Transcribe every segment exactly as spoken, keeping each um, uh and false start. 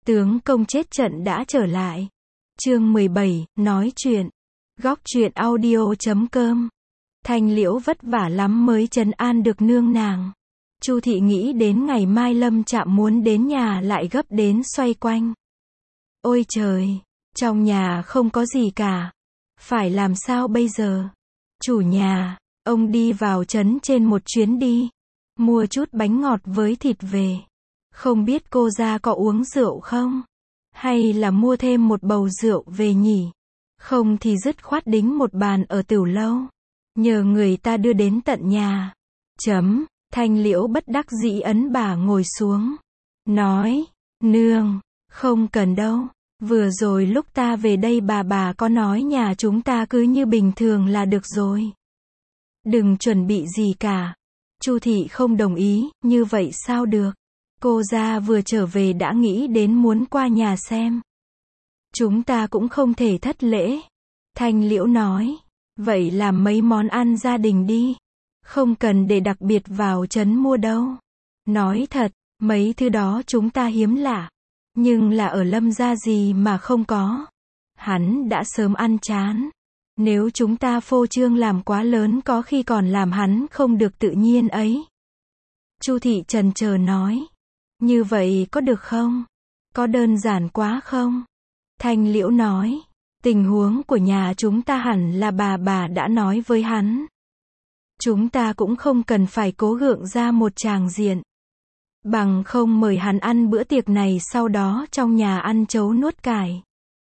Tướng công chết trận đã trở lại. Chương mười bảy, nói chuyện. Góc truyện audio chấm com. Thanh Liễu vất vả lắm mới trấn an được nương nàng. Chu thị nghĩ đến ngày mai Lâm Trạm muốn đến nhà lại gấp đến xoay quanh. Ôi trời, trong nhà không có gì cả. Phải làm sao bây giờ? Chủ nhà, ông đi vào trấn trên một chuyến đi. Mua chút bánh ngọt với thịt về. Không biết cô ra có uống rượu không? Hay là mua thêm một bầu rượu về nhỉ? Không thì dứt khoát đính một bàn ở tửu lâu. Nhờ người ta đưa đến tận nhà. Chấm, Thanh Liễu bất đắc dĩ ấn bà ngồi xuống. Nói, nương, không cần đâu. Vừa rồi lúc ta về đây bà bà có nói nhà chúng ta cứ như bình thường là được rồi. Đừng chuẩn bị gì cả. Chu thị không đồng ý, như vậy sao được? Cô ra vừa trở về đã nghĩ đến muốn qua nhà xem. Chúng ta cũng không thể thất lễ. Thanh Liễu nói, vậy làm mấy món ăn gia đình đi. Không cần để đặc biệt vào trấn mua đâu. Nói thật, mấy thứ đó chúng ta hiếm lạ. Nhưng là ở Lâm gia gì mà không có. Hắn đã sớm ăn chán. Nếu chúng ta phô trương làm quá lớn có khi còn làm hắn không được tự nhiên ấy. Chu thị chần chờ nói. Như vậy có được không? Có đơn giản quá không? Thanh Liễu nói. Tình huống của nhà chúng ta hẳn là bà bà đã nói với hắn. Chúng ta cũng không cần phải cố gượng ra một tràng diện. Bằng không mời hắn ăn bữa tiệc này sau đó trong nhà ăn trấu nuốt cải.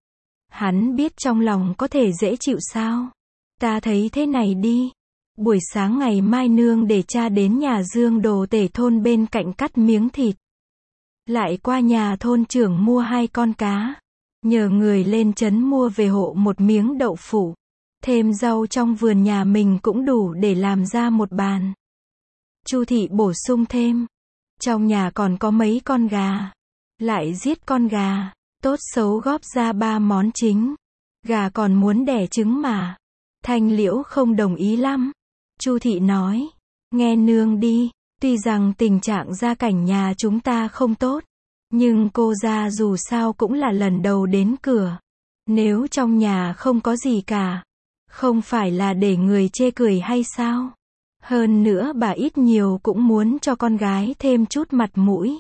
Hắn biết trong lòng có thể dễ chịu sao? Ta thấy thế này đi. Buổi sáng ngày mai nương để cha đến nhà Dương Đồ Tể thôn bên cạnh cắt miếng thịt. Lại qua nhà thôn trưởng mua hai con cá. Nhờ người lên trấn mua về hộ một miếng đậu phụ. Thêm rau trong vườn nhà mình cũng đủ để làm ra một bàn. Chu thị bổ sung thêm. Trong nhà còn có mấy con gà. Lại giết con gà. Tốt xấu góp ra ba món chính. Gà còn muốn đẻ trứng mà. Thanh Liễu không đồng ý lắm. Chu thị nói. Nghe nương đi. Tuy rằng tình trạng gia cảnh nhà chúng ta không tốt. Nhưng cô ra dù sao cũng là lần đầu đến cửa. Nếu trong nhà không có gì cả. Không phải là để người chê cười hay sao? Hơn nữa bà ít nhiều cũng muốn cho con gái thêm chút mặt mũi.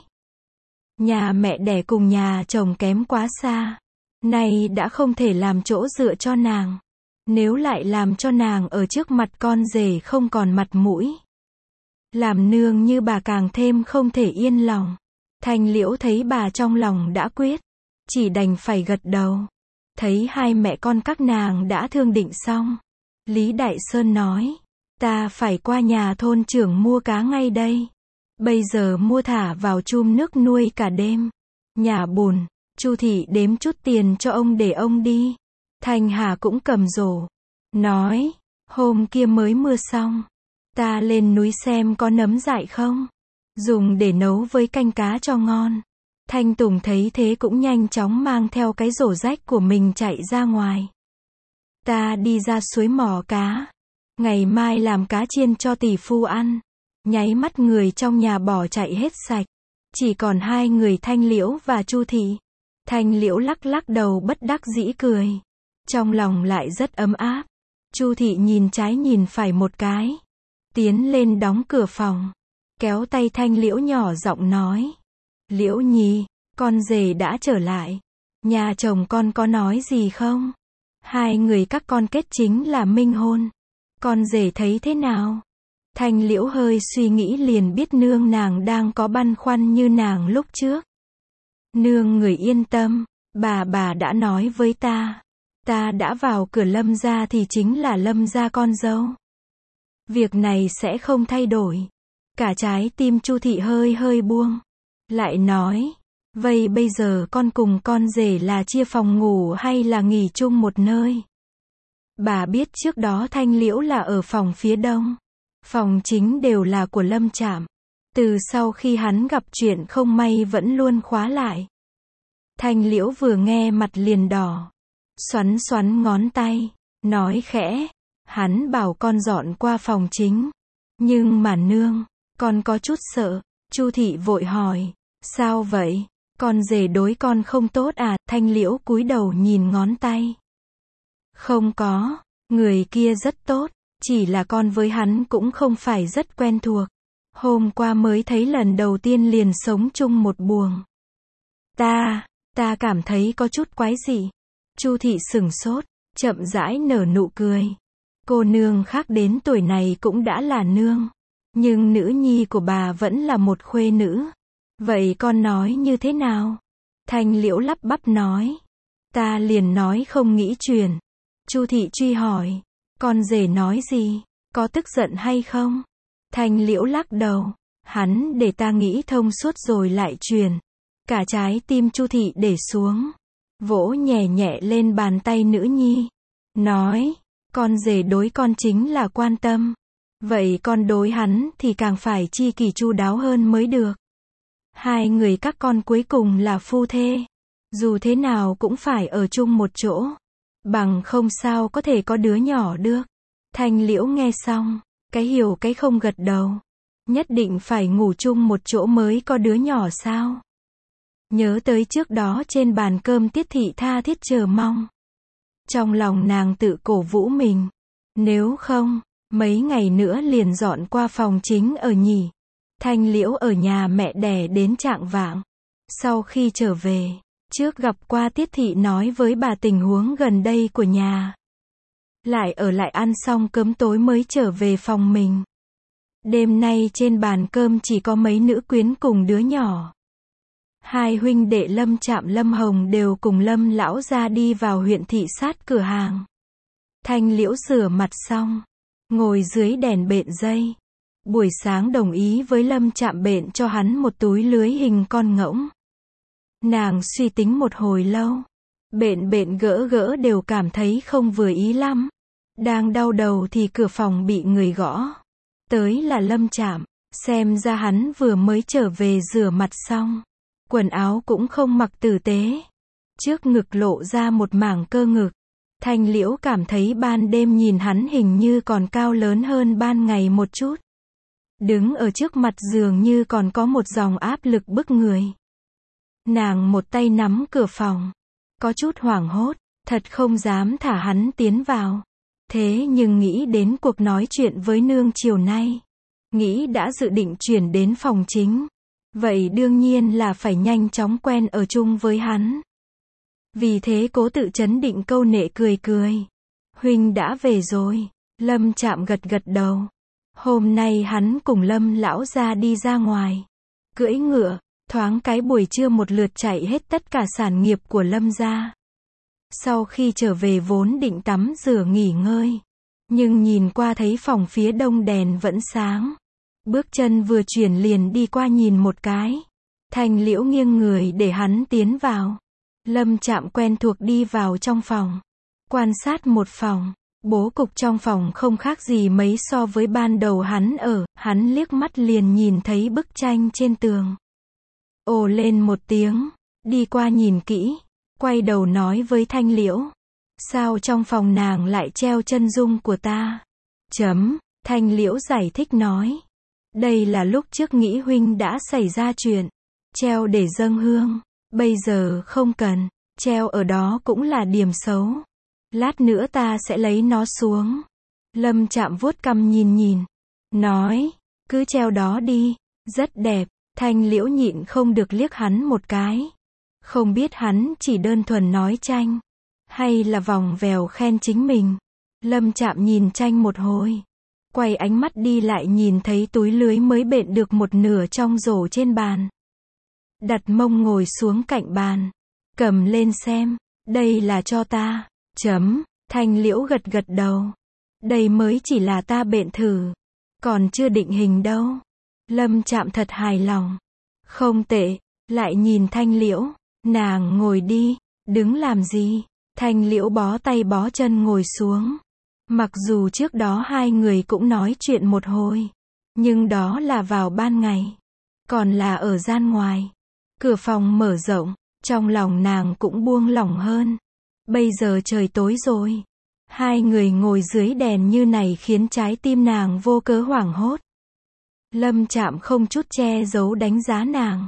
Nhà mẹ đẻ cùng nhà chồng kém quá xa. Nay đã không thể làm chỗ dựa cho nàng. Nếu lại làm cho nàng ở trước mặt con rể không còn mặt mũi. Làm nương như bà càng thêm không thể yên lòng. Thanh Liễu thấy bà trong lòng đã quyết. Chỉ đành phải gật đầu. Thấy hai mẹ con các nàng đã thương định xong. Lý Đại Sơn nói. Ta phải qua nhà thôn trưởng mua cá ngay đây. Bây giờ mua thả vào chum nước nuôi cả đêm. Nhà bùn. Chu thị đếm chút tiền cho ông để ông đi. Thanh Hà cũng cầm rổ. Nói. Hôm kia mới mưa xong. Ta lên núi xem có nấm dại không. Dùng để nấu với canh cá cho ngon. Thanh Tùng thấy thế cũng nhanh chóng mang theo cái rổ rách của mình chạy ra ngoài. Ta đi ra suối mò cá. Ngày mai làm cá chiên cho tỷ phu ăn. Nháy mắt người trong nhà bỏ chạy hết sạch. Chỉ còn hai người Thanh Liễu và Chu thị. Thanh Liễu lắc lắc đầu bất đắc dĩ cười. Trong lòng lại rất ấm áp. Chu thị nhìn trái nhìn phải một cái. Tiến lên đóng cửa phòng. Kéo tay Thanh Liễu nhỏ giọng nói. Liễu Nhi, con rể đã trở lại. Nhà chồng con có nói gì không? Hai người các con kết chính là minh hôn. Con rể thấy thế nào? Thanh Liễu hơi suy nghĩ liền biết nương nàng đang có băn khoăn như nàng lúc trước. Nương người yên tâm, bà bà đã nói với ta. Ta đã vào cửa Lâm gia thì chính là Lâm gia con dâu. Việc này sẽ không thay đổi. Cả trái tim Chu thị hơi hơi buông. Lại nói, vậy bây giờ con cùng con rể là chia phòng ngủ hay là nghỉ chung một nơi? Bà biết trước đó Thanh Liễu là ở phòng phía đông. Phòng chính đều là của Lâm Trạm. Từ sau khi hắn gặp chuyện không may vẫn luôn khóa lại. Thanh Liễu vừa nghe mặt liền đỏ. Xoắn xoắn ngón tay. Nói khẽ. Hắn bảo con dọn qua phòng chính. Nhưng mà nương, con có chút sợ. Chu thị vội hỏi. Sao vậy? Con rể đối con không tốt à, Thanh Liễu cúi đầu nhìn ngón tay. Không có, người kia rất tốt, chỉ là con với hắn cũng không phải rất quen thuộc. Hôm qua mới thấy lần đầu tiên liền sống chung một buồng. Ta, ta cảm thấy có chút quái dị. Chu thị sửng sốt, chậm rãi nở nụ cười. Cô nương khác đến tuổi này cũng đã là nương. Nhưng nữ nhi của bà vẫn là một khuê nữ. Vậy con nói như thế nào? Thanh Liễu lắp bắp nói. Ta liền nói không nghĩ truyền. Chu thị truy hỏi. Con rể nói gì? Có tức giận hay không? Thanh Liễu lắc đầu. Hắn để ta nghĩ thông suốt rồi lại truyền. Cả trái tim Chu thị để xuống. Vỗ nhẹ nhẹ lên bàn tay nữ nhi. Nói. Con rể đối con chính là quan tâm. Vậy con đối hắn thì càng phải chi kỷ chu đáo hơn mới được. Hai người các con cuối cùng là phu thê. Dù thế nào cũng phải ở chung một chỗ. Bằng không sao có thể có đứa nhỏ được. Thanh Liễu nghe xong, cái hiểu cái không gật đầu. Nhất định phải ngủ chung một chỗ mới có đứa nhỏ sao? Nhớ tới trước đó trên bàn cơm Tiết thị tha thiết chờ mong. Trong lòng nàng tự cổ vũ mình. Nếu không, mấy ngày nữa liền dọn qua phòng chính ở nhỉ. Thanh Liễu ở nhà mẹ đẻ đến trạng vạng. Sau khi trở về, trước gặp qua Tiết thị nói với bà tình huống gần đây của nhà. Lại ở lại ăn xong cơm tối mới trở về phòng mình. Đêm nay trên bàn cơm chỉ có mấy nữ quyến cùng đứa nhỏ. Hai huynh đệ Lâm Trạm Lâm Hồng đều cùng Lâm lão gia đi vào huyện thị sát cửa hàng. Thanh Liễu rửa mặt xong, ngồi dưới đèn bện dây. Buổi sáng đồng ý với Lâm Trạm bện cho hắn một túi lưới hình con ngỗng. Nàng suy tính một hồi lâu. Bện bện gỡ gỡ đều cảm thấy không vừa ý lắm. Đang đau đầu thì cửa phòng bị người gõ. Tới là Lâm Trạm. Xem ra hắn vừa mới trở về rửa mặt xong. Quần áo cũng không mặc tử tế. Trước ngực lộ ra một mảng cơ ngực. Thanh Liễu cảm thấy ban đêm nhìn hắn hình như còn cao lớn hơn ban ngày một chút. Đứng ở trước mặt dường như còn có một dòng áp lực bức người. Nàng một tay nắm cửa phòng. Có chút hoảng hốt, thật không dám thả hắn tiến vào. Thế nhưng nghĩ đến cuộc nói chuyện với nương chiều nay. Nghĩ đã dự định chuyển đến phòng chính. Vậy đương nhiên là phải nhanh chóng quen ở chung với hắn. Vì thế cố tự chấn định câu nệ cười cười. Huynh đã về rồi. Lâm Trạm gật gật đầu. Hôm nay hắn cùng Lâm lão gia đi ra ngoài. Cưỡi ngựa, thoáng cái buổi trưa một lượt chạy hết tất cả sản nghiệp của Lâm gia. Sau khi trở về vốn định tắm rửa nghỉ ngơi. Nhưng nhìn qua thấy phòng phía đông đèn vẫn sáng. Bước chân vừa chuyển liền đi qua nhìn một cái. Thanh Liễu nghiêng người để hắn tiến vào. Lâm Trạm quen thuộc đi vào trong phòng. Quan sát một phòng. Bố cục trong phòng không khác gì mấy so với ban đầu hắn ở. Hắn liếc mắt liền nhìn thấy bức tranh trên tường. Ồ lên một tiếng. Đi qua nhìn kỹ. Quay đầu nói với Thanh Liễu. Sao trong phòng nàng lại treo chân dung của ta? Chấm. Thanh Liễu giải thích nói. Đây là lúc trước nghĩ huynh đã xảy ra chuyện. Treo để dâng hương. Bây giờ không cần. Treo ở đó cũng là điểm xấu. Lát nữa ta sẽ lấy nó xuống. Lâm Trạm vuốt cằm nhìn nhìn. Nói. Cứ treo đó đi. Rất đẹp. Thanh Liễu nhịn không được liếc hắn một cái. Không biết hắn chỉ đơn thuần nói tranh. Hay là vòng vèo khen chính mình. Lâm Trạm nhìn tranh một hồi. Quay ánh mắt đi lại nhìn thấy túi lưới mới bện được một nửa trong rổ trên bàn. Đặt mông ngồi xuống cạnh bàn. Cầm lên xem. Đây là cho ta. Chấm. Thanh Liễu gật gật đầu. Đây mới chỉ là ta bện thử. Còn chưa định hình đâu. Lâm Trạm thật hài lòng. Không tệ. Lại nhìn Thanh Liễu. Nàng ngồi đi. Đứng làm gì? Thanh Liễu bó tay bó chân ngồi xuống. Mặc dù trước đó hai người cũng nói chuyện một hồi. Nhưng đó là vào ban ngày. Còn là ở gian ngoài. Cửa phòng mở rộng. Trong lòng nàng cũng buông lỏng hơn. Bây giờ trời tối rồi. Hai người ngồi dưới đèn như này khiến trái tim nàng vô cớ hoảng hốt. Lâm Trạm không chút che giấu đánh giá nàng.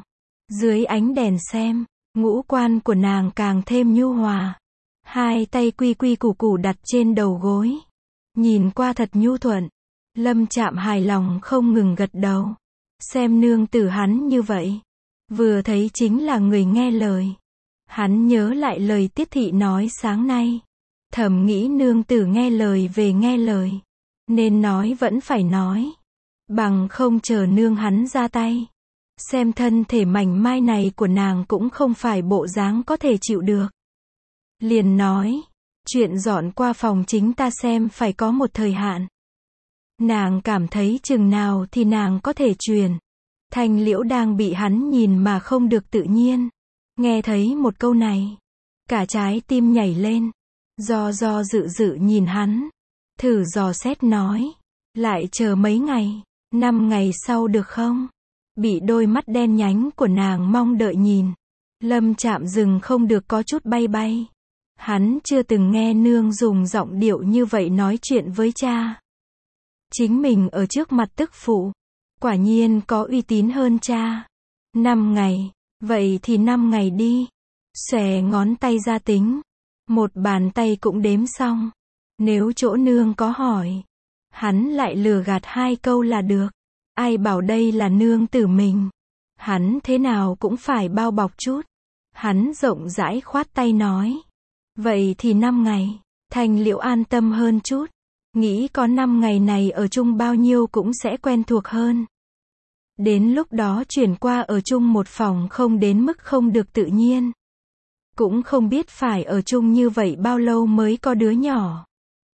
Dưới ánh đèn xem, ngũ quan của nàng càng thêm nhu hòa. Hai tay quy quy củ củ đặt trên đầu gối. Nhìn qua thật nhu thuận. Lâm Trạm hài lòng không ngừng gật đầu. Xem nương tử hắn như vậy. Vừa thấy chính là người nghe lời. Hắn nhớ lại lời Tiết thị nói sáng nay. Thầm nghĩ nương tử nghe lời về nghe lời. Nên nói vẫn phải nói. Bằng không chờ nương hắn ra tay. Xem thân thể mảnh mai này của nàng cũng không phải bộ dáng có thể chịu được. Liền nói, chuyện dọn qua phòng chính ta xem phải có một thời hạn. Nàng cảm thấy chừng nào thì nàng có thể truyền. Thanh Liễu đang bị hắn nhìn mà không được tự nhiên. Nghe thấy một câu này, cả trái tim nhảy lên. Do do dự dự nhìn hắn. Thử dò xét nói, lại chờ mấy ngày, năm ngày sau được không? Bị đôi mắt đen nhánh của nàng mong đợi nhìn. Lâm Trạm dừng không được có chút bay bay. Hắn chưa từng nghe nương dùng giọng điệu như vậy nói chuyện với cha. Chính mình ở trước mặt tức phụ. Quả nhiên có uy tín hơn cha. Năm ngày, vậy thì năm ngày đi. Xòe ngón tay ra tính. Một bàn tay cũng đếm xong. Nếu chỗ nương có hỏi, hắn lại lừa gạt hai câu là được. Ai bảo đây là nương tử mình. Hắn thế nào cũng phải bao bọc chút. Hắn rộng rãi khoát tay nói. Vậy thì năm ngày. Thanh Liễu an tâm hơn chút. Nghĩ có năm ngày này ở chung bao nhiêu cũng sẽ quen thuộc hơn. Đến lúc đó chuyển qua ở chung một phòng không đến mức không được tự nhiên. Cũng không biết phải ở chung như vậy bao lâu mới có đứa nhỏ.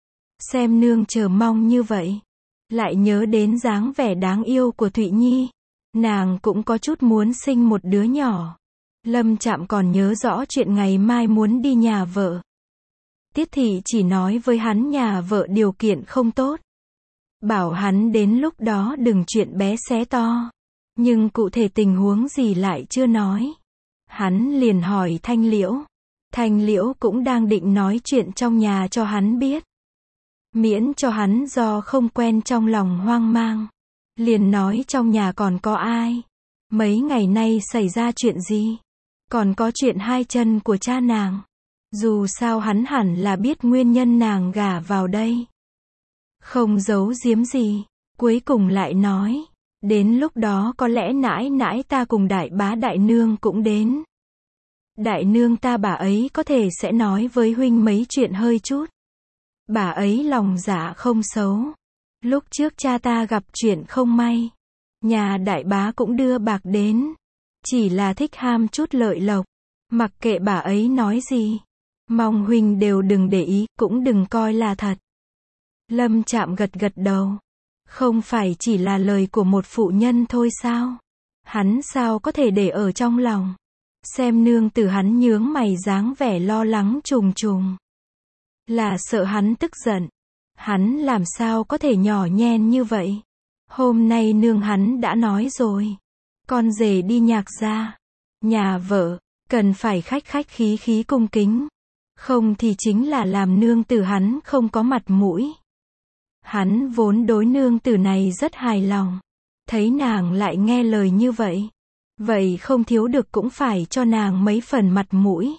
Xem nương chờ mong như vậy. Lại nhớ đến dáng vẻ đáng yêu của Thụy Nhi. Nàng cũng có chút muốn sinh một đứa nhỏ. Lâm Trạm còn nhớ rõ chuyện ngày mai muốn đi nhà vợ. Tiết thị chỉ nói với hắn nhà vợ điều kiện không tốt. Bảo hắn đến lúc đó đừng chuyện bé xé to. Nhưng cụ thể tình huống gì lại chưa nói. Hắn liền hỏi Thanh Liễu. Thanh Liễu cũng đang định nói chuyện trong nhà cho hắn biết. Miễn cho hắn do không quen trong lòng hoang mang. Liền nói trong nhà còn có ai. Mấy ngày nay xảy ra chuyện gì. Còn có chuyện hai chân của cha nàng. Dù sao hắn hẳn là biết nguyên nhân nàng gả vào đây. Không giấu giếm gì. Cuối cùng lại nói. Đến lúc đó có lẽ nãi nãi ta cùng đại bá đại nương cũng đến. Đại nương ta bà ấy có thể sẽ nói với huynh mấy chuyện hơi chút. Bà ấy lòng dạ không xấu. Lúc trước cha ta gặp chuyện không may. Nhà đại bá cũng đưa bạc đến. Chỉ là thích ham chút lợi lộc. Mặc kệ bà ấy nói gì. Mong huynh đều đừng để ý, cũng đừng coi là thật. Lâm Trạm gật gật đầu. Không phải chỉ là lời của một phụ nhân thôi sao? Hắn sao có thể để ở trong lòng? Xem nương tử hắn nhướng mày dáng vẻ lo lắng trùng trùng. Là sợ hắn tức giận. Hắn làm sao có thể nhỏ nhen như vậy? Hôm nay nương hắn đã nói rồi. Con rể đi nhạc gia. Nhà vợ, cần phải khách khách khí khí cung kính. Không thì chính là làm nương tử hắn không có mặt mũi. Hắn vốn đối nương tử này rất hài lòng. Thấy nàng lại nghe lời như vậy. Vậy không thiếu được cũng phải cho nàng mấy phần mặt mũi.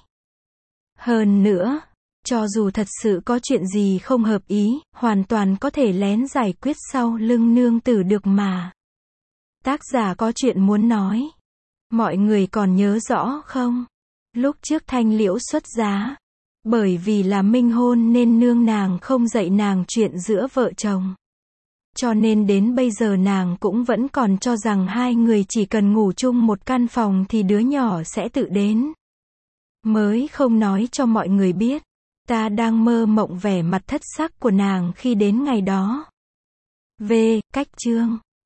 Hơn nữa, cho dù thật sự có chuyện gì không hợp ý, hoàn toàn có thể lén giải quyết sau lưng nương tử được mà. Tác giả có chuyện muốn nói. Mọi người còn nhớ rõ không? Lúc trước Thanh Liễu xuất giá. Bởi vì là minh hôn nên nương nàng không dạy nàng chuyện giữa vợ chồng. Cho nên đến bây giờ nàng cũng vẫn còn cho rằng hai người chỉ cần ngủ chung một căn phòng thì đứa nhỏ sẽ tự đến. Mới không nói cho mọi người biết. Ta đang mơ mộng vẻ mặt thất sắc của nàng khi đến ngày đó. V. Cách chương